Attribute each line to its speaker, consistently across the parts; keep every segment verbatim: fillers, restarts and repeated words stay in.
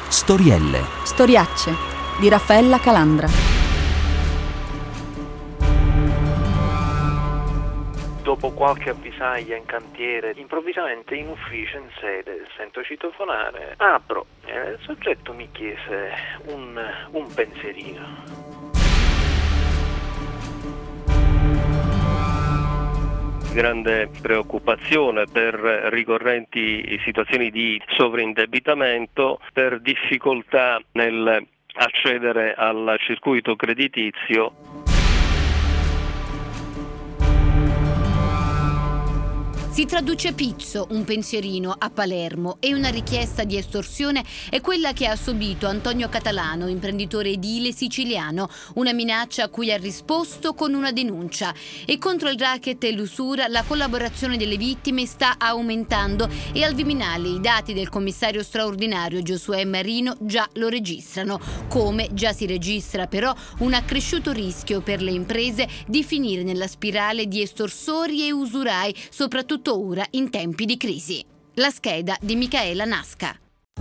Speaker 1: Storielle.
Speaker 2: Storiacce di Raffaella Calandra.
Speaker 3: Dopo qualche avvisaglia in cantiere, improvvisamente in ufficio, in sede, sento citofonare, apro e il soggetto mi chiese un, un pensierino. Grande preoccupazione per ricorrenti situazioni di sovraindebitamento, per difficoltà nel accedere al circuito creditizio.
Speaker 4: Si traduce pizzo, un pensierino, a Palermo, e una richiesta di estorsione è quella che ha subito Antonio Catalano, imprenditore edile siciliano, una minaccia a cui ha risposto con una denuncia. E contro il racket e l'usura la collaborazione delle vittime sta aumentando e al Viminale i dati del commissario straordinario Giosuè Marino già lo registrano. Come già si registra però un accresciuto rischio per le imprese di finire nella spirale di estorsori e usurai, soprattutto ora in tempi di crisi. La scheda di Michaela Nasca.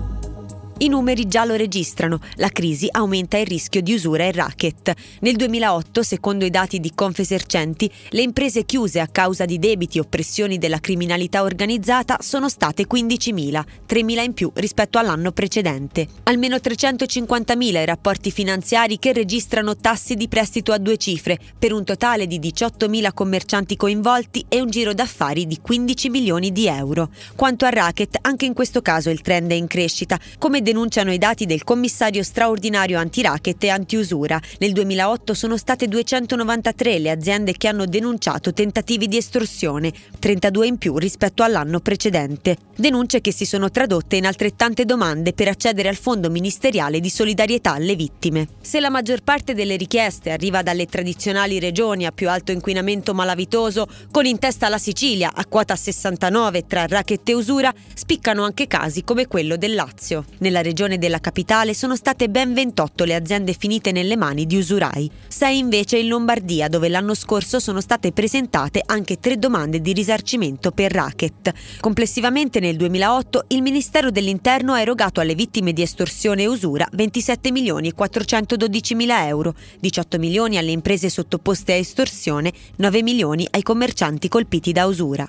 Speaker 5: I numeri già lo registrano, la crisi aumenta il rischio di usura e racket. Nel duemilaotto, secondo i dati di Confesercenti, le imprese chiuse a causa di debiti o pressioni della criminalità organizzata sono state quindicimila, tremila in più rispetto all'anno precedente. Almeno trecentocinquantamila i rapporti finanziari che registrano tassi di prestito a due cifre, per un totale di diciottomila commercianti coinvolti e un giro d'affari di quindici milioni di euro. Quanto al racket, anche in questo caso il trend è in crescita, come denunciano i dati del commissario straordinario anti-racket e anti-usura. Nel duemilaotto sono state duecentonovantatré le aziende che hanno denunciato tentativi di estorsione, trentadue in più rispetto all'anno precedente. Denunce che si sono tradotte in altrettante domande per accedere al fondo ministeriale di solidarietà alle vittime. Se la maggior parte delle richieste arriva dalle tradizionali regioni a più alto inquinamento malavitoso, con in testa la Sicilia a quota sessantanove tra racket e usura, spiccano anche casi come quello del Lazio. Nella regione della capitale sono state ben ventotto le aziende finite nelle mani di usurai, sei invece in Lombardia, dove l'anno scorso sono state presentate anche tre domande di risarcimento per racket. Complessivamente nel duemilaotto il Ministero dell'Interno ha erogato alle vittime di estorsione e usura ventisette milioni e quattrocentododicimila euro, diciotto milioni alle imprese sottoposte a estorsione, nove milioni ai commercianti colpiti da usura.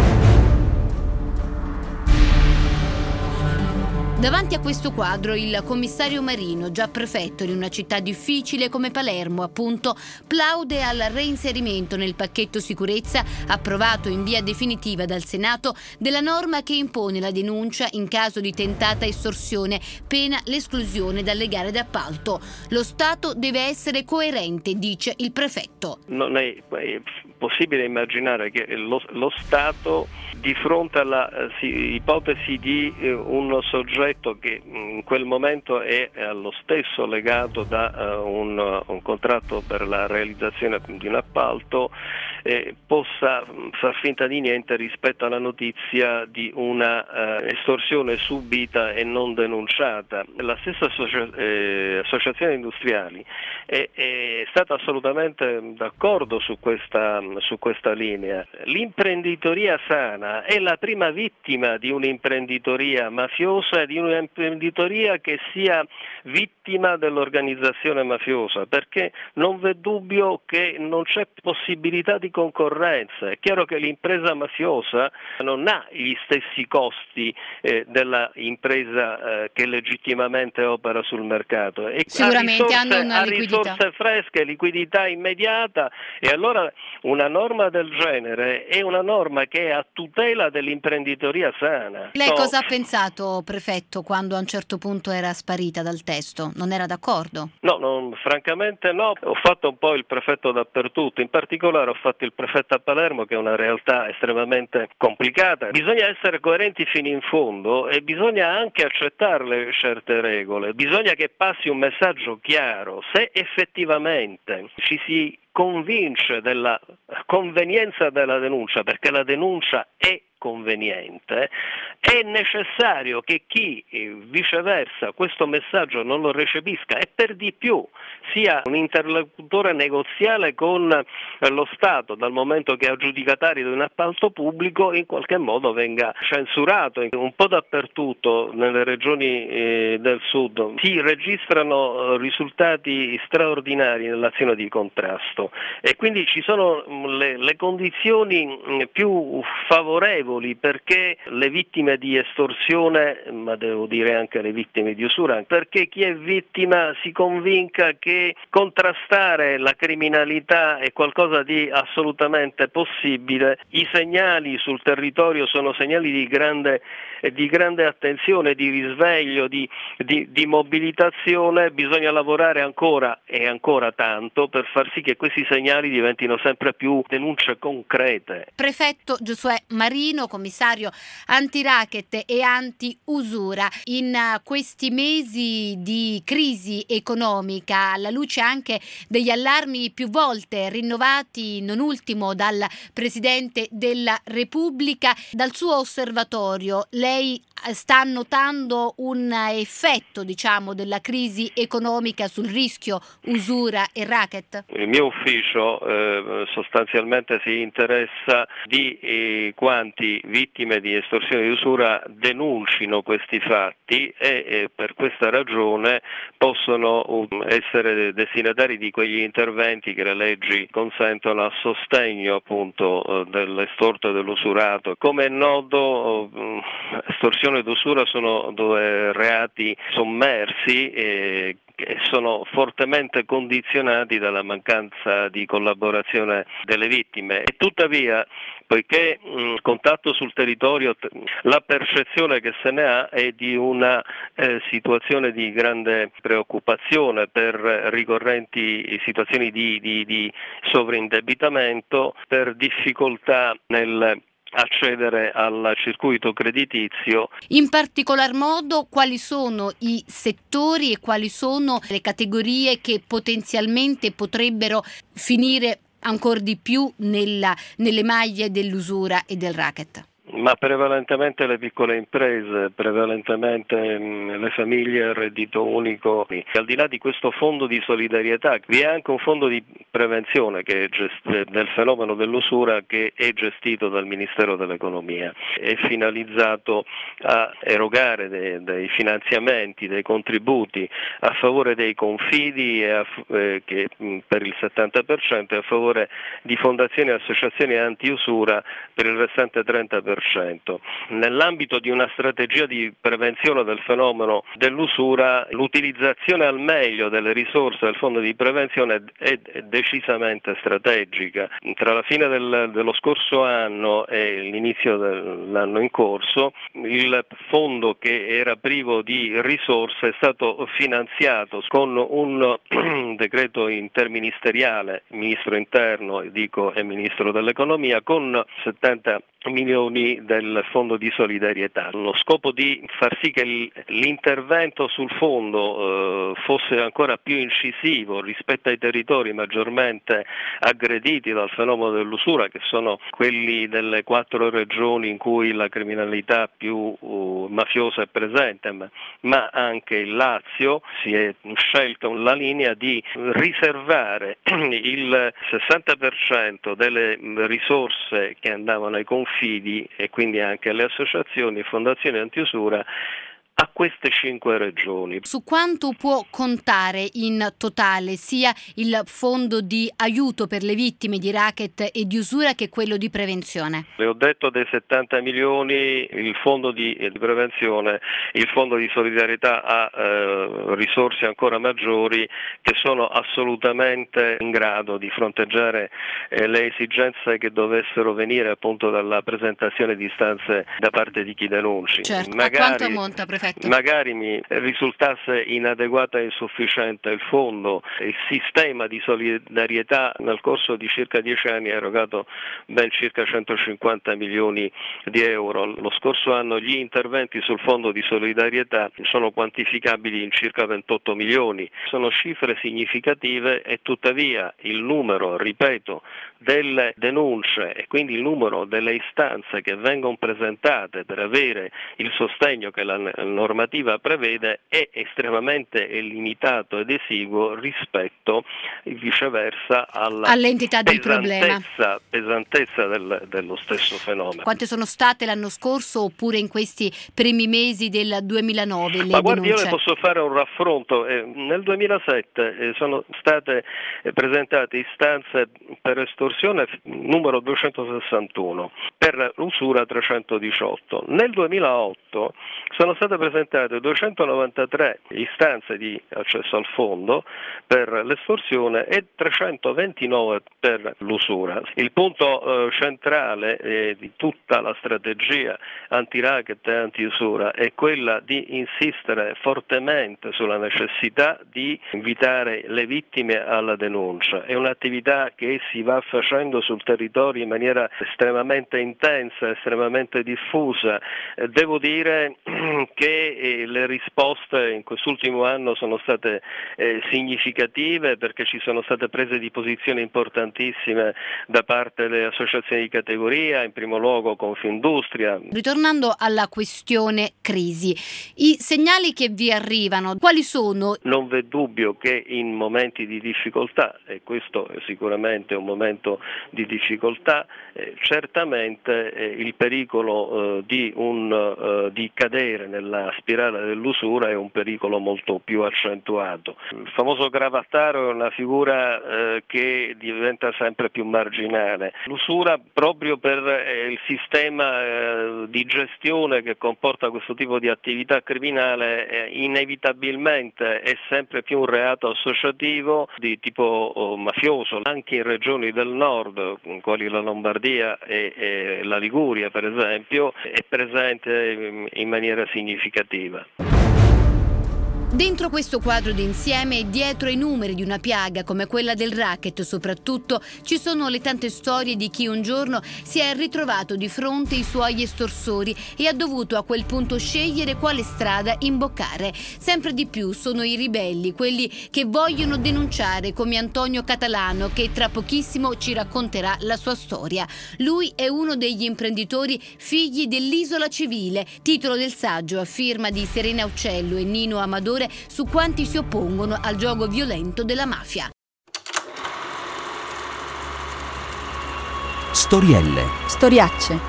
Speaker 4: Davanti a questo quadro il commissario Marino, già prefetto in una città difficile come Palermo, appunto, plaude al reinserimento nel pacchetto sicurezza approvato in via definitiva dal Senato della norma che impone la denuncia in caso di tentata estorsione, pena l'esclusione dalle gare d'appalto. Lo Stato deve essere coerente, dice il prefetto.
Speaker 3: Non è possibile immaginare che lo, lo Stato, di fronte alla eh, sì, ipotesi di eh, un soggetto che in quel momento è allo stesso legato da uh, un, un contratto per la realizzazione di un appalto, eh, possa far finta di niente rispetto alla notizia di una uh, estorsione subita e non denunciata. La stessa associa- eh, associazione industriali è, è stata assolutamente d'accordo su questa, su questa linea. L'imprenditoria sana è la prima vittima di un'imprenditoria mafiosa e di un'imprenditoria che sia vittima dell'organizzazione mafiosa, perché non v'è dubbio che non c'è possibilità di concorrenza. È chiaro che l'impresa mafiosa non ha gli stessi costi eh, della impresa eh, che legittimamente opera sul mercato. E
Speaker 4: sicuramente
Speaker 3: ha risorse,
Speaker 4: hanno una
Speaker 3: ha
Speaker 4: liquidità.
Speaker 3: risorse fresche, liquidità immediata, e allora una norma del genere è una norma che è a tutela dell'imprenditoria sana.
Speaker 4: Lei
Speaker 3: No.
Speaker 4: cosa ha pensato, prefetto, quando a un certo punto era sparita dal testo? Non era d'accordo?
Speaker 3: No, non, francamente no. Ho fatto un po' il prefetto dappertutto, in particolare ho fatto il prefetto a Palermo, che è una realtà estremamente complicata. Bisogna essere coerenti fino in fondo e bisogna anche accettarle certe regole. Bisogna che passi un messaggio chiaro. Se effettivamente ci si convince della convenienza della denuncia, perché la denuncia è conveniente, è necessario che chi viceversa questo messaggio non lo recepisca e per di più sia un interlocutore negoziale con lo Stato, dal momento che è aggiudicatario di un appalto pubblico, in qualche modo venga censurato. Un po' dappertutto nelle regioni eh, del sud si registrano risultati straordinari nell'azione di contrasto e quindi ci sono le, le condizioni più favorevoli perché le vittime di estorsione, ma devo dire anche le vittime di usura, perché chi è vittima si convinca che contrastare la criminalità è qualcosa di assolutamente possibile. I segnali sul territorio sono segnali di grande, di grande attenzione, di risveglio, di, di, di mobilitazione. Bisogna lavorare ancora e ancora tanto per far sì che questi segnali diventino sempre più denunce concrete.
Speaker 4: Prefetto Giosuè Marino, commissario anti-racket e anti-usura, in questi mesi di crisi economica, alla luce anche degli allarmi più volte rinnovati, non ultimo dal Presidente della Repubblica, dal suo osservatorio, lei sta notando un effetto, diciamo, della crisi economica sul rischio usura e racket?
Speaker 3: Il mio ufficio eh, sostanzialmente si interessa di eh, quanti vittime di estorsione e di usura denuncino questi fatti e eh, per questa ragione possono um, essere destinatari di quegli interventi che le leggi consentono a sostegno appunto eh, dell'estorto e dell'usurato. Come è noto, eh, estorsione ed usura sono due reati sommersi e che sono fortemente condizionati dalla mancanza di collaborazione delle vittime e tuttavia, poiché il contatto sul territorio, la percezione che se ne ha è di una eh, situazione di grande preoccupazione per ricorrenti situazioni di, di, di sovraindebitamento, per difficoltà nel accedere al circuito creditizio.
Speaker 4: In particolar modo, quali sono i settori e quali sono le categorie che potenzialmente potrebbero finire ancora di più nella, nelle maglie dell'usura e del racket?
Speaker 3: Ma prevalentemente le piccole imprese, prevalentemente mh, le famiglie a reddito unico. Al di là di questo fondo di solidarietà vi è anche un fondo di prevenzione che è gest- del fenomeno dell'usura che è gestito dal Ministero dell'Economia. È finalizzato a erogare dei, dei finanziamenti, dei contributi a favore dei confidi e a, eh, che mh, per il settanta per cento e a favore di fondazioni e associazioni anti-usura per il restante trenta per cento. Nell'ambito di una strategia di prevenzione del fenomeno dell'usura, l'utilizzazione al meglio delle risorse del fondo di prevenzione è decisamente strategica. Tra la fine del, dello scorso anno e l'inizio dell'anno in corso, il fondo che era privo di risorse è stato finanziato con un decreto interministeriale, Ministro Interno dico, e Ministro dell'Economia, con settanta milioni del fondo di solidarietà. Lo scopo di far sì che l'intervento sul fondo eh, fosse ancora più incisivo rispetto ai territori maggiormente aggrediti dal fenomeno dell'usura, che sono quelli delle quattro regioni in cui la criminalità più uh, mafiosa è presente, ma, ma anche il Lazio. Si è scelta la linea di riservare il sessanta per cento delle risorse che andavano ai confini e quindi anche alle associazioni e fondazioni antiusura a queste cinque regioni.
Speaker 4: Su quanto può contare in totale sia il fondo di aiuto per le vittime di racket e di usura che quello di prevenzione?
Speaker 3: Le ho detto dei settanta milioni, il fondo di, di prevenzione, il fondo di solidarietà ha eh, risorse ancora maggiori che sono assolutamente in grado di fronteggiare eh, le esigenze che dovessero venire appunto dalla presentazione di istanze da parte di chi denunci.
Speaker 4: Certo.
Speaker 3: Magari,
Speaker 4: a quanto ammonta, prefetto?
Speaker 3: Magari mi risultasse inadeguato e insufficiente il fondo, il sistema di solidarietà nel corso di circa dieci anni ha erogato ben circa centocinquanta milioni di euro. Lo scorso anno gli interventi sul fondo di solidarietà sono quantificabili in circa ventotto milioni. Sono cifre significative e tuttavia il numero, ripeto, delle denunce e quindi il numero delle istanze che vengono presentate per avere il sostegno che la normativa prevede è estremamente limitato ed esiguo rispetto viceversa alla
Speaker 4: all'entità del
Speaker 3: pesantezza,
Speaker 4: problema.
Speaker 3: pesantezza del, dello stesso fenomeno.
Speaker 4: Quante sono state l'anno scorso oppure in questi primi mesi del duemilanove le
Speaker 3: Ma guardi,
Speaker 4: denunce?
Speaker 3: io le posso fare un raffronto. Eh, nel duemilasette eh, sono state eh, presentate istanze per estorsione numero duecentosessantuno, per l'usura trecentodiciotto. Nel duemilaotto sono state presentate duecentonovantatré istanze di accesso al fondo per l'estorsione e trecentoventinove per l'usura. Il punto eh, centrale eh, di tutta la strategia anti-racket e anti-usura è quella di insistere fortemente sulla necessità di invitare le vittime alla denuncia. È un'attività che si va facendo sul territorio in maniera estremamente intensa, estremamente diffusa. Eh, devo dire che eh, le risposte in quest'ultimo anno sono state eh, significative, perché ci sono state prese di posizione importantissime da parte delle associazioni di categoria, in primo luogo Confindustria.
Speaker 4: Ritornando alla questione crisi, i segnali che vi arrivano, quali sono?
Speaker 3: Non v'è dubbio che in momenti di difficoltà, e questo è sicuramente un momento di difficoltà, eh, certamente eh, il pericolo eh, di, un, eh, di cadere nella spirale dell'usura è un pericolo molto più accentuato. Il famoso gravattaro è una figura eh, che diventa sempre più marginale. L'usura, proprio per eh, il sistema eh, di gestione che comporta questo tipo di attività criminale, eh, inevitabilmente è sempre più un reato associativo di tipo oh, mafioso. Anche in regioni del nord, quali la Lombardia e, e la Liguria per esempio, è presente in maniera significativa.
Speaker 4: Dentro questo quadro d'insieme e dietro i numeri di una piaga come quella del racket soprattutto, ci sono le tante storie di chi un giorno si è ritrovato di fronte ai suoi estorsori e ha dovuto a quel punto scegliere quale strada imboccare. Sempre di più sono i ribelli, quelli che vogliono denunciare, come Antonio Catalano, che tra pochissimo ci racconterà la sua storia. Lui è uno degli imprenditori figli dell'Isola Civile, titolo del saggio a firma di Serena Uccello e Nino Amadore su quanti si oppongono al gioco violento della mafia.
Speaker 1: Storielle.
Speaker 2: Storiacce.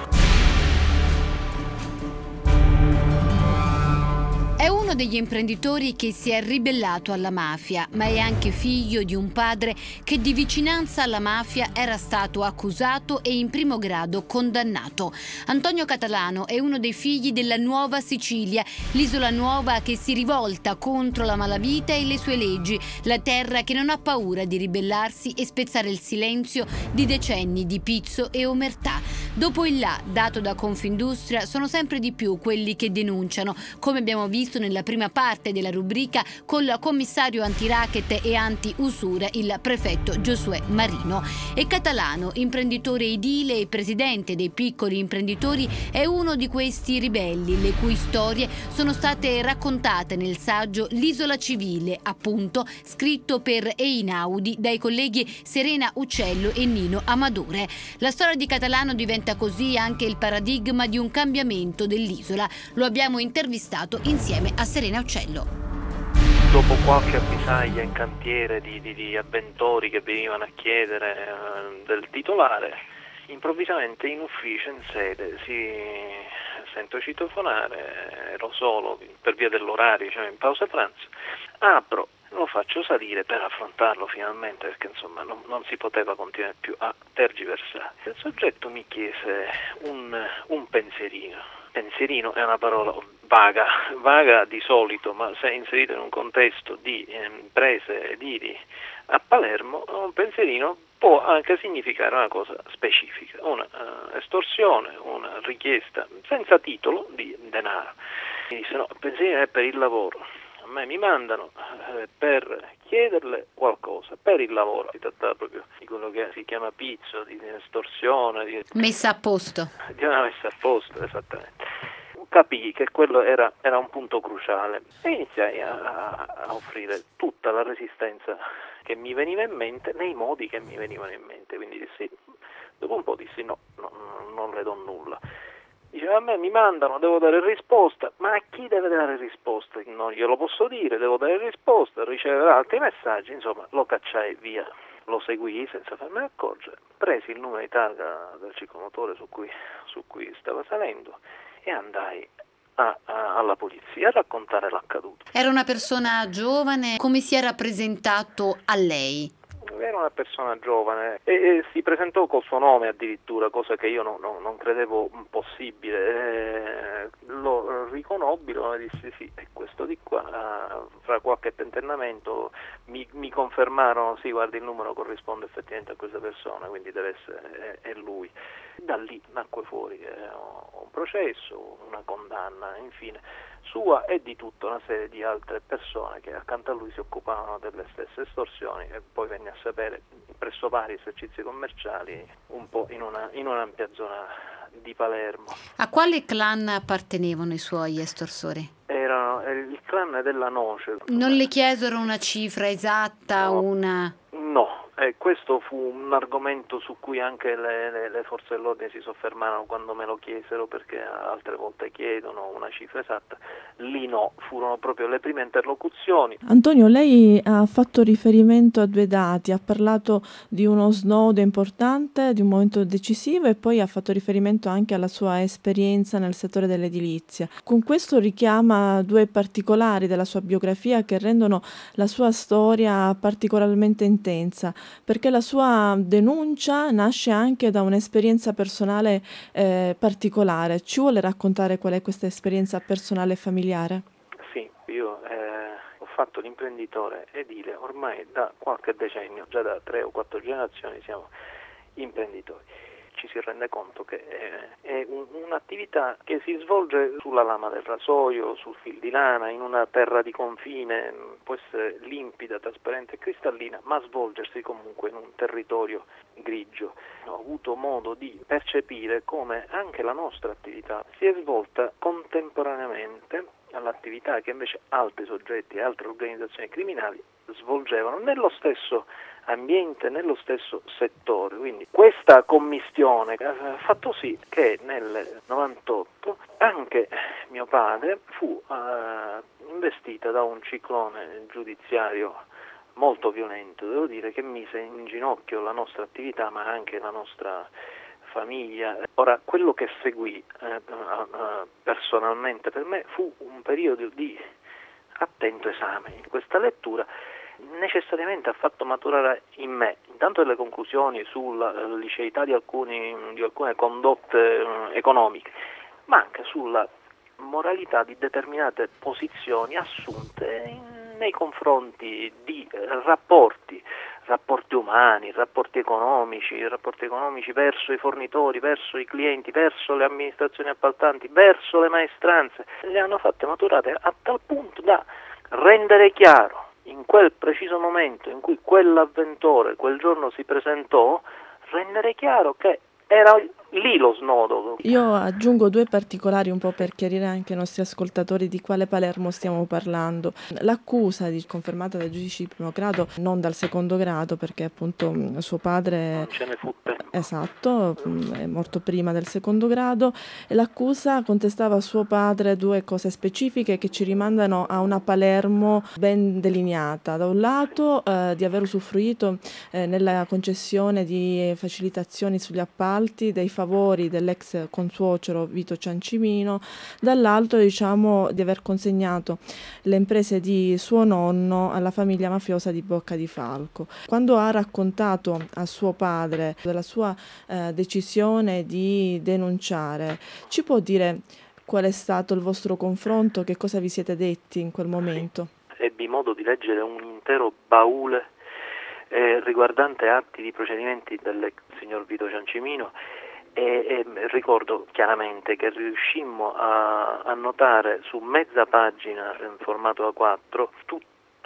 Speaker 4: È uno degli imprenditori che si è ribellato alla mafia, ma è anche figlio di un padre che di vicinanza alla mafia era stato accusato e in primo grado condannato. Antonio Catalano è uno dei figli della Nuova Sicilia, l'isola nuova che si rivolta contro la malavita e le sue leggi, la terra che non ha paura di ribellarsi e spezzare il silenzio di decenni di pizzo e omertà. Dopo il là dato da Confindustria sono sempre di più quelli che denunciano, come abbiamo visto nella prima parte della rubrica col commissario anti-racket e anti-usura, il prefetto Giosuè Marino. E Catalano, imprenditore edile e presidente dei piccoli imprenditori, è uno di questi ribelli, le cui storie sono state raccontate nel saggio L'Isola Civile, appunto, scritto per Einaudi dai colleghi Serena Uccello e Nino Amadore. La storia di Catalano diventa così anche il paradigma di un cambiamento dell'isola. Lo abbiamo intervistato insieme a Serena Uccello.
Speaker 6: Dopo qualche avvisaglia in cantiere di, di, di avventori che venivano a chiedere eh, del titolare, improvvisamente in ufficio, in sede, si sento citofonare, ero solo per via dell'orario, cioè in pausa pranzo, apro, lo faccio salire per affrontarlo finalmente, perché insomma non, non si poteva continuare più a tergiversare. Il soggetto mi chiese un, un pensierino. Pensierino è una parola vaga, vaga di solito, ma se inserita in un contesto di eh, imprese edili a Palermo, un pensierino può anche significare una cosa specifica, una uh, estorsione, una richiesta senza titolo di denaro. Mi disse no, il pensierino è per il lavoro. A me mi mandano eh, per chiederle qualcosa, per il lavoro, si tratta proprio di quello che si chiama pizzo, di estorsione, di
Speaker 4: messa a posto.
Speaker 6: Di una messa a posto, esattamente. capii che quello era, era un punto cruciale e iniziai a, a offrire tutta la resistenza che mi veniva in mente nei modi che mi venivano in mente. Quindi dissi, dopo un po' dissi no, no, non le do nulla. Diceva, a me mi mandano, devo dare risposta, ma a chi deve dare risposta? Non glielo posso dire, devo dare risposta, riceverà altri messaggi, insomma lo cacciai via. Lo seguii senza farmi accorgere, presi il numero di targa del ciclomotore su cui, su cui stava salendo e andai a, a, alla polizia a raccontare l'accaduto.
Speaker 4: Era una persona giovane, come si era presentato a lei?
Speaker 6: Era una persona giovane e, e si presentò col suo nome addirittura, cosa che io no, no, non credevo possibile. Eh, lo riconobbi, lo dissi sì, è questo di qua. Fra qualche tentennamento mi, mi confermarono sì, guardi, il numero corrisponde effettivamente a questa persona, quindi deve essere è, è lui. Da lì nacque fuori eh, un processo, una condanna, infine sua e di tutta una serie di altre persone che accanto a lui si occupavano delle stesse estorsioni, e poi venne a sapere presso vari esercizi commerciali un po' in una in un'ampia zona di Palermo.
Speaker 4: A quale clan appartenevano i suoi estorsori?
Speaker 6: Erano il clan della Noce.
Speaker 4: Non le chiesero una cifra esatta,
Speaker 6: no,
Speaker 4: una...
Speaker 6: No. Eh, questo fu un argomento su cui anche le, le, le forze dell'ordine si soffermarono quando me lo chiesero, perché altre volte chiedono una cifra esatta. Lì no, furono proprio le prime interlocuzioni.
Speaker 1: Antonio, lei ha fatto riferimento a due dati, ha parlato di uno snodo importante, di un momento decisivo, e poi ha fatto riferimento anche alla sua esperienza nel settore dell'edilizia. Con questo richiama due particolari della sua biografia che rendono la sua storia particolarmente intensa, perché la sua denuncia nasce anche da un'esperienza personale eh, particolare. Ci vuole raccontare qual è questa esperienza personale e familiare?
Speaker 6: Sì, io eh, ho fatto l'imprenditore edile ormai da qualche decennio, già da tre o quattro generazioni siamo imprenditori. Ci si rende conto che è un, un'attività che si svolge sulla lama del rasoio, sul fil di lana, in una terra di confine, può essere limpida, trasparente e cristallina, ma svolgersi comunque in un territorio grigio. Ho avuto modo di percepire come anche la nostra attività si è svolta contemporaneamente all'attività che invece altri soggetti e altre organizzazioni criminali svolgevano nello stesso ambiente, nello stesso settore. Quindi questa commistione ha fatto sì che nel novantotto anche mio padre fu uh, investita da un ciclone giudiziario molto violento, devo dire, che mise in ginocchio la nostra attività ma anche la nostra famiglia. Ora, quello che seguì eh, uh, personalmente per me fu un periodo di attento esame. In questa lettura necessariamente ha fatto maturare in me intanto delle conclusioni sulla liceità di, alcuni, di alcune condotte eh, economiche, ma anche sulla moralità di determinate posizioni assunte in, nei confronti di eh, rapporti, rapporti umani, rapporti economici, rapporti economici verso i fornitori, verso i clienti, verso le amministrazioni appaltanti, verso le maestranze. Le hanno fatte maturate a tal punto da rendere chiaro in quel preciso momento in cui quell'avventore quel giorno si presentò, rendere chiaro che era lì lo snodo.
Speaker 1: Io aggiungo due particolari un po' per chiarire anche ai nostri ascoltatori di quale Palermo stiamo parlando. L'accusa di, confermata dai giudici di primo grado, non dal secondo grado, perché appunto suo padre
Speaker 6: non ce ne fu tempo.
Speaker 1: Esatto, è morto prima del secondo grado, e l'accusa contestava a suo padre due cose specifiche che ci rimandano a una Palermo ben delineata. Da un lato eh, di aver usufruito eh, nella concessione di facilitazioni sugli appalti dei favori dell'ex consuocero Vito Ciancimino, dall'altro diciamo di aver consegnato le imprese di suo nonno alla famiglia mafiosa di Bocca di Falco. Quando ha raccontato a suo padre della sua eh, decisione di denunciare, ci può dire qual è stato il vostro confronto, che cosa vi siete detti in quel momento?
Speaker 6: Sì, ebbi modo di leggere un intero baule eh, riguardante atti di procedimenti del signor Vito Ciancimino. E, e ricordo chiaramente che riuscimmo a, a notare su mezza pagina in formato A quattro tutti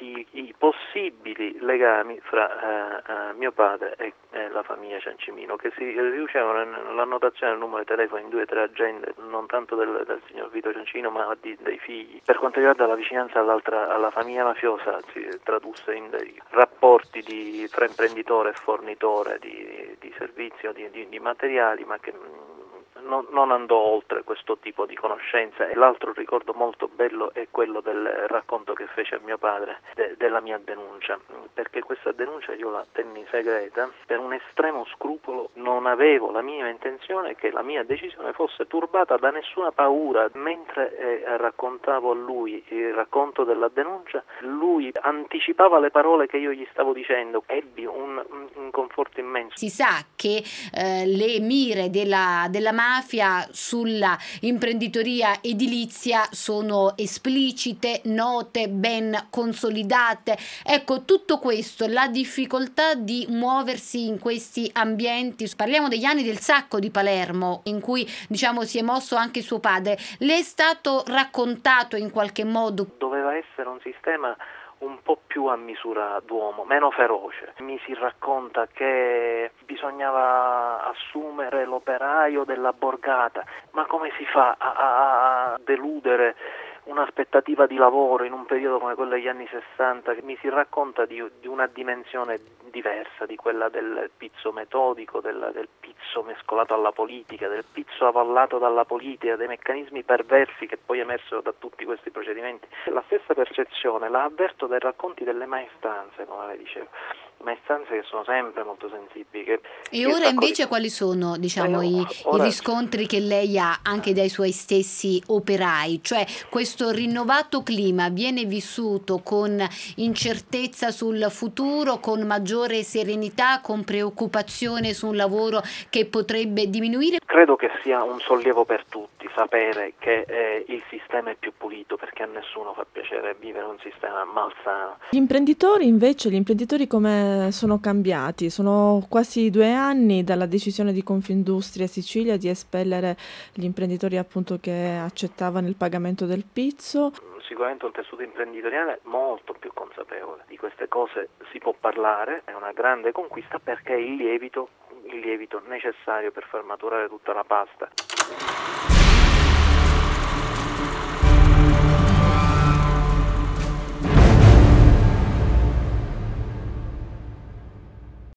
Speaker 6: tutti i possibili legami fra eh, eh, mio padre e, e la famiglia Ciancimino, che si riducevano nell'annotazione del numero di telefono in due o tre agende, non tanto del, del signor Vito Ciancimino ma di, dei figli. Per quanto riguarda la vicinanza all'altra, alla famiglia mafiosa, si tradusse in dei rapporti di, fra imprenditore e fornitore di, di servizi o di, di, di materiali, ma che Non, non andò oltre questo tipo di conoscenza. E l'altro ricordo molto bello è quello del racconto che fece a mio padre de, della mia denuncia, perché questa denuncia io la tenni segreta per un estremo scrupolo. Non avevo la minima intenzione che la mia decisione fosse turbata da nessuna paura. Mentre eh, raccontavo a lui il racconto della denuncia, lui anticipava le parole che io gli stavo dicendo. Ebbi un, un, un conforto immenso.
Speaker 4: Si sa che eh, le mire della, della mafia sulla imprenditoria edilizia sono esplicite, note, ben consolidate. Ecco, tutto questo, la difficoltà di muoversi in questi ambienti. Parliamo degli anni del sacco di Palermo, in cui diciamo si è mosso anche suo padre. Le è stato raccontato in qualche modo?
Speaker 6: Doveva essere un sistema un po' più a misura d'uomo, meno feroce. Mi si racconta che bisognava assumere l'operaio della borgata, ma come si fa a, a, a deludere un'aspettativa di lavoro in un periodo come quello degli anni sessanta? Mi si racconta di, di una dimensione diversa, di quella del pizzo metodico, del, del pizzo mescolato alla politica, del pizzo avallato dalla politica, dei meccanismi perversi che poi emersero da tutti questi procedimenti. La stessa percezione la avverto dai racconti delle maestranze, come le dicevo, maestranze che sono sempre molto sensibili. Che,
Speaker 4: e ora invece di... quali sono, diciamo, eh, i, ora... i riscontri che lei ha anche dai suoi stessi operai? Cioè, questo rinnovato clima viene vissuto con incertezza sul futuro, con maggiore serenità, con preoccupazione su un lavoro che potrebbe diminuire?
Speaker 6: Credo che sia un sollievo per tutti sapere che eh, il sistema è più pulito, perché a nessuno fa piacere vivere un sistema malsano.
Speaker 1: Gli imprenditori invece, gli imprenditori come sono cambiati? Sono quasi due anni dalla decisione di Confindustria Sicilia di espellere gli imprenditori appunto che accettavano il pagamento del pizzo.
Speaker 6: Sicuramente un tessuto imprenditoriale molto più consapevole di queste cose, si può parlare, è una grande conquista perché è il lievito, il lievito necessario per far maturare tutta la pasta.